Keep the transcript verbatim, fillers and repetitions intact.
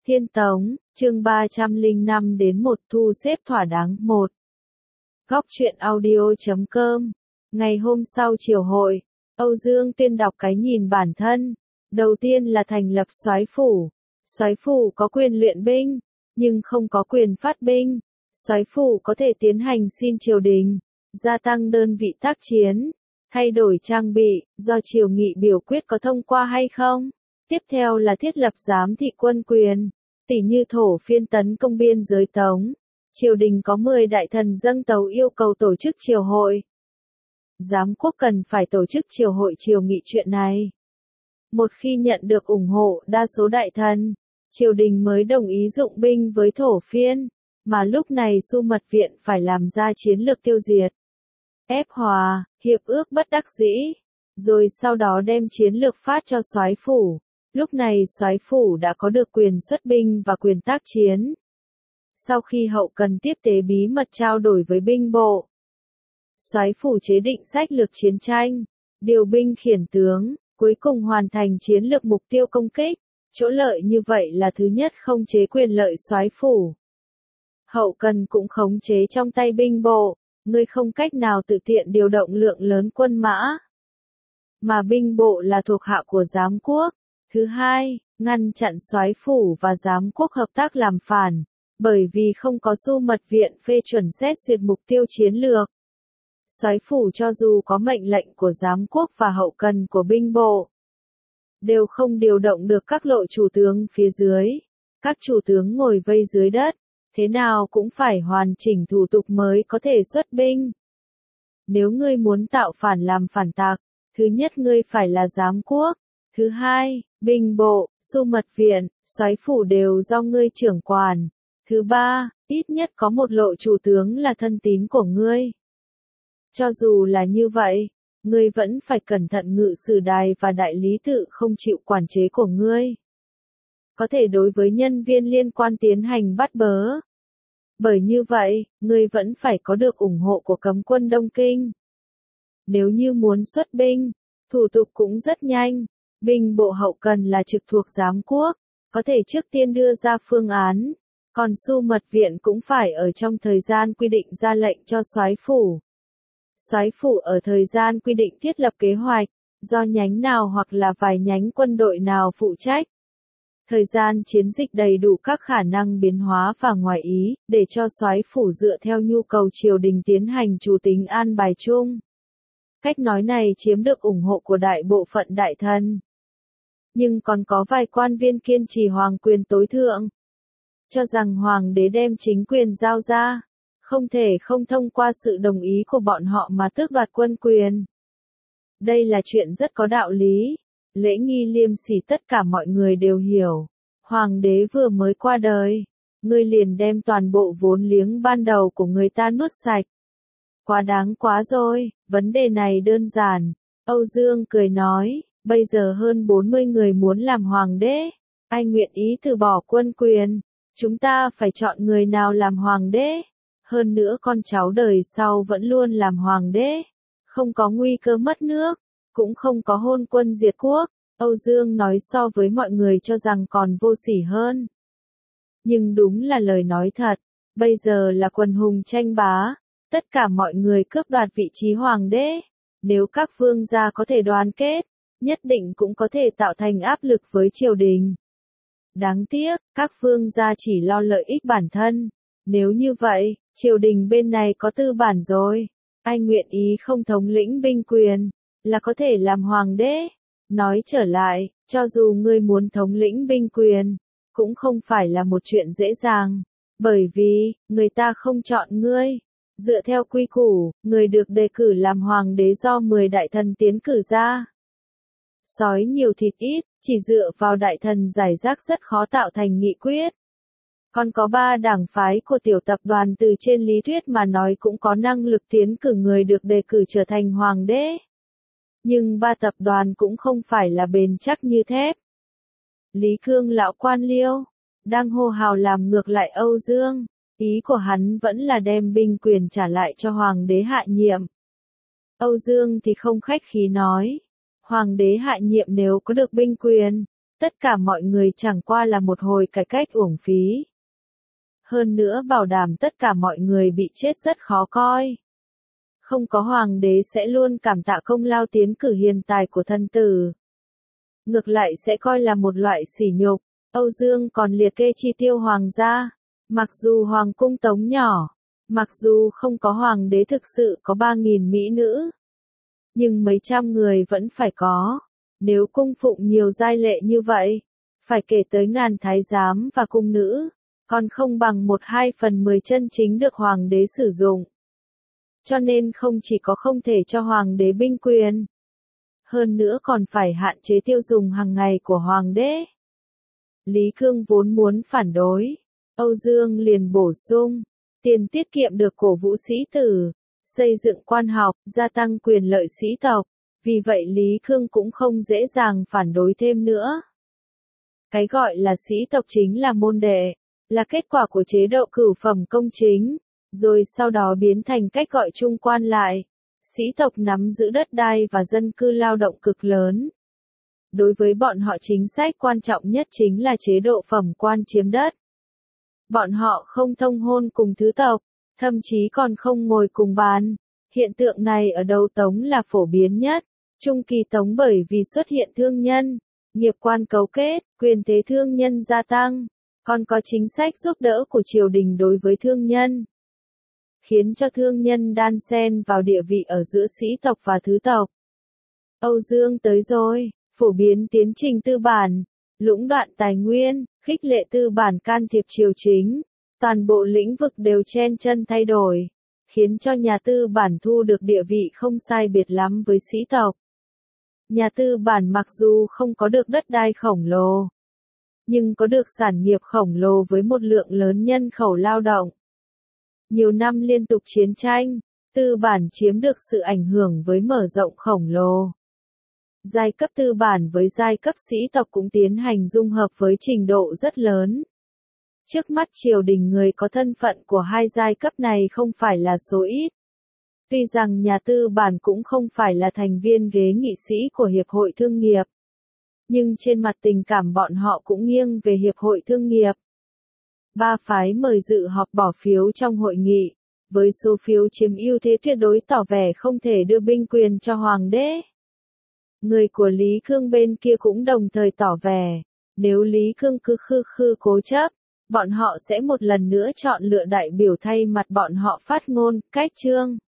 Thiên Tống, chương ba trăm lẻ năm đến một thu xếp thỏa đáng một. Góc truyện audio chấm com. Ngày hôm sau chiều hội, Âu Dương Tuyên đọc cái nhìn bản thân. Đầu tiên là thành lập soái phủ. Soái phủ có quyền luyện binh, nhưng không có quyền phát binh. Soái phủ có thể tiến hành xin triều đình, gia tăng đơn vị tác chiến, thay đổi trang bị, do triều nghị biểu quyết có thông qua hay không. Tiếp theo là thiết lập giám thị quân quyền, tỉ như thổ phiên tấn công biên giới Tống. Triều đình có mười đại thần dâng tấu yêu cầu tổ chức triều hội. Giám quốc cần phải tổ chức triều hội triều nghị chuyện này. Một khi nhận được ủng hộ đa số đại thần, triều đình mới đồng ý dụng binh với thổ phiên, mà lúc này Xu Mật Viện phải làm ra chiến lược tiêu diệt. Ép hòa, hiệp ước bất đắc dĩ, rồi sau đó đem chiến lược phát cho soái phủ. Lúc này soái phủ đã có được quyền xuất binh và quyền tác chiến. Sau khi hậu cần tiếp tế bí mật trao đổi với binh bộ, soái phủ chế định sách lược chiến tranh, điều binh khiển tướng, cuối cùng hoàn thành chiến lược mục tiêu công kích. Chỗ lợi như vậy là thứ nhất, khống chế quyền lợi soái phủ. Hậu cần cũng khống chế trong tay binh bộ, người không cách nào tự tiện điều động lượng lớn quân mã, mà binh bộ là thuộc hạ của giám quốc. Thứ hai, ngăn chặn soái phủ và giám quốc hợp tác làm phản, bởi vì không có Xu Mật Viện phê chuẩn xét duyệt mục tiêu chiến lược. Soái phủ cho dù có mệnh lệnh của giám quốc và hậu cần của binh bộ, đều không điều động được các lộ chủ tướng phía dưới. Các chủ tướng ngồi vây dưới đất, thế nào cũng phải hoàn chỉnh thủ tục mới có thể xuất binh. Nếu ngươi muốn tạo phản làm phản tặc, thứ nhất ngươi phải là giám quốc. Thứ hai, binh bộ, Xu Mật Viện, soái phủ đều do ngươi trưởng quản. Thứ ba, ít nhất có một lộ chủ tướng là thân tín của ngươi. Cho dù là như vậy, ngươi vẫn phải cẩn thận ngự sử đài và đại lý tự không chịu quản chế của ngươi. Có thể đối với nhân viên liên quan tiến hành bắt bớ. Bởi như vậy, ngươi vẫn phải có được ủng hộ của cấm quân Đông Kinh. Nếu như muốn xuất binh, thủ tục cũng rất nhanh. Binh bộ hậu cần là trực thuộc giám quốc, có thể trước tiên đưa ra phương án, còn Xu Mật Viện cũng phải ở trong thời gian quy định ra lệnh cho soái phủ. Soái phủ ở thời gian quy định thiết lập kế hoạch, do nhánh nào hoặc là vài nhánh quân đội nào phụ trách. Thời gian chiến dịch đầy đủ các khả năng biến hóa và ngoài ý, để cho soái phủ dựa theo nhu cầu triều đình tiến hành chủ tính an bài chung. Cách nói này chiếm được ủng hộ của đại bộ phận đại thần. Nhưng còn có vài quan viên kiên trì hoàng quyền tối thượng, cho rằng hoàng đế đem chính quyền giao ra, không thể không thông qua sự đồng ý của bọn họ mà tước đoạt quân quyền. Đây là chuyện rất có đạo lý, lễ nghi liêm sỉ tất cả mọi người đều hiểu. Hoàng đế vừa mới qua đời, ngươi liền đem toàn bộ vốn liếng ban đầu của người ta nuốt sạch. Quá đáng quá rồi, vấn đề này đơn giản. Âu Dương cười nói, bây giờ hơn bốn mươi người muốn làm hoàng đế. Ai nguyện ý từ bỏ quân quyền? Chúng ta phải chọn người nào làm hoàng đế. Hơn nữa con cháu đời sau vẫn luôn làm hoàng đế. Không có nguy cơ mất nước, cũng không có hôn quân diệt quốc. Âu Dương nói so với mọi người cho rằng còn vô sỉ hơn. Nhưng đúng là lời nói thật. Bây giờ là quần hùng tranh bá. Tất cả mọi người cướp đoạt vị trí hoàng đế. Nếu các vương gia có thể đoàn kết, nhất định cũng có thể tạo thành áp lực với triều đình. Đáng tiếc, các vương gia chỉ lo lợi ích bản thân. Nếu như vậy, triều đình bên này có tư bản rồi. Ai nguyện ý không thống lĩnh binh quyền, là có thể làm hoàng đế. Nói trở lại, cho dù ngươi muốn thống lĩnh binh quyền, cũng không phải là một chuyện dễ dàng. Bởi vì, người ta không chọn ngươi. Dựa theo quy củ, người được đề cử làm hoàng đế do mười đại thần tiến cử ra. Sói nhiều thịt ít, chỉ dựa vào đại thần giải rác rất khó tạo thành nghị quyết. Còn có ba đảng phái của tiểu tập đoàn từ trên lý thuyết mà nói cũng có năng lực tiến cử người được đề cử trở thành hoàng đế. Nhưng ba tập đoàn cũng không phải là bền chắc như thép. Lý Cương lão quan liêu, đang hô hào làm ngược lại Âu Dương. Ý của hắn vẫn là đem binh quyền trả lại cho hoàng đế hạ nhiệm. Âu Dương thì không khách khí nói. Hoàng đế hạ nhiệm nếu có được binh quyền, Tất cả mọi người chẳng qua là một hồi cải cách uổng phí. Hơn nữa bảo đảm tất cả mọi người bị chết rất khó coi. Không có hoàng đế sẽ luôn cảm tạ công lao tiến cử hiền tài của thân tử. Ngược lại sẽ coi là một loại sỉ nhục. Âu Dương còn liệt kê chi tiêu hoàng gia. Mặc dù hoàng cung Tống nhỏ, mặc dù không có hoàng đế thực sự có ba nghìn mỹ nữ, nhưng mấy trăm người vẫn phải có. Nếu cung phụng nhiều giai lệ như vậy, phải kể tới ngàn thái giám và cung nữ, còn không bằng một hai phần mười chân chính được hoàng đế sử dụng. Cho nên không chỉ có không thể cho hoàng đế binh quyền, hơn nữa còn phải hạn chế tiêu dùng hàng ngày của hoàng đế. Lý Cương vốn muốn phản đối, Âu Dương liền bổ sung, tiền tiết kiệm được cổ vũ sĩ tử, xây dựng quan học, gia tăng quyền lợi sĩ tộc, vì vậy Lý Cương cũng không dễ dàng phản đối thêm nữa. Cái gọi là sĩ tộc chính là môn đệ, là kết quả của chế độ cửu phẩm công chính, rồi sau đó biến thành cách gọi chung quan lại. Sĩ tộc nắm giữ đất đai và dân cư lao động cực lớn. Đối với bọn họ chính sách quan trọng nhất chính là chế độ phẩm quan chiếm đất. Bọn họ không thông hôn cùng thứ tộc, thậm chí còn không ngồi cùng bàn. Hiện tượng này ở đầu Tống là phổ biến nhất. Trung kỳ Tống bởi vì xuất hiện thương nhân, nghiệp quan cấu kết, quyền thế thương nhân gia tăng, còn có chính sách giúp đỡ của triều đình đối với thương nhân, khiến cho thương nhân đan xen vào địa vị ở giữa sĩ tộc và thứ tộc. Âu Dương tới rồi, phổ biến tiến trình tư bản, lũng đoạn tài nguyên, khích lệ tư bản can thiệp triều chính, toàn bộ lĩnh vực đều chen chân thay đổi, khiến cho nhà tư bản thu được địa vị không sai biệt lắm với sĩ tộc. Nhà tư bản mặc dù không có được đất đai khổng lồ, nhưng có được sản nghiệp khổng lồ với một lượng lớn nhân khẩu lao động. Nhiều năm liên tục chiến tranh, tư bản chiếm được sự ảnh hưởng với mở rộng khổng lồ. Giai cấp tư bản với giai cấp sĩ tộc cũng tiến hành dung hợp với trình độ rất lớn. Trước mắt triều đình người có thân phận của hai giai cấp này không phải là số ít. Tuy rằng nhà tư bản cũng không phải là thành viên ghế nghị sĩ của Hiệp hội Thương nghiệp, nhưng trên mặt tình cảm bọn họ cũng nghiêng về Hiệp hội Thương nghiệp. Ba phái mời dự họp bỏ phiếu trong hội nghị, với số phiếu chiếm ưu thế tuyệt đối tỏ vẻ không thể đưa binh quyền cho hoàng đế. Người của Lý Cương bên kia cũng đồng thời tỏ vẻ, nếu Lý Cương cứ khư khư cố chấp, bọn họ sẽ một lần nữa chọn lựa đại biểu thay mặt bọn họ phát ngôn, cách chương.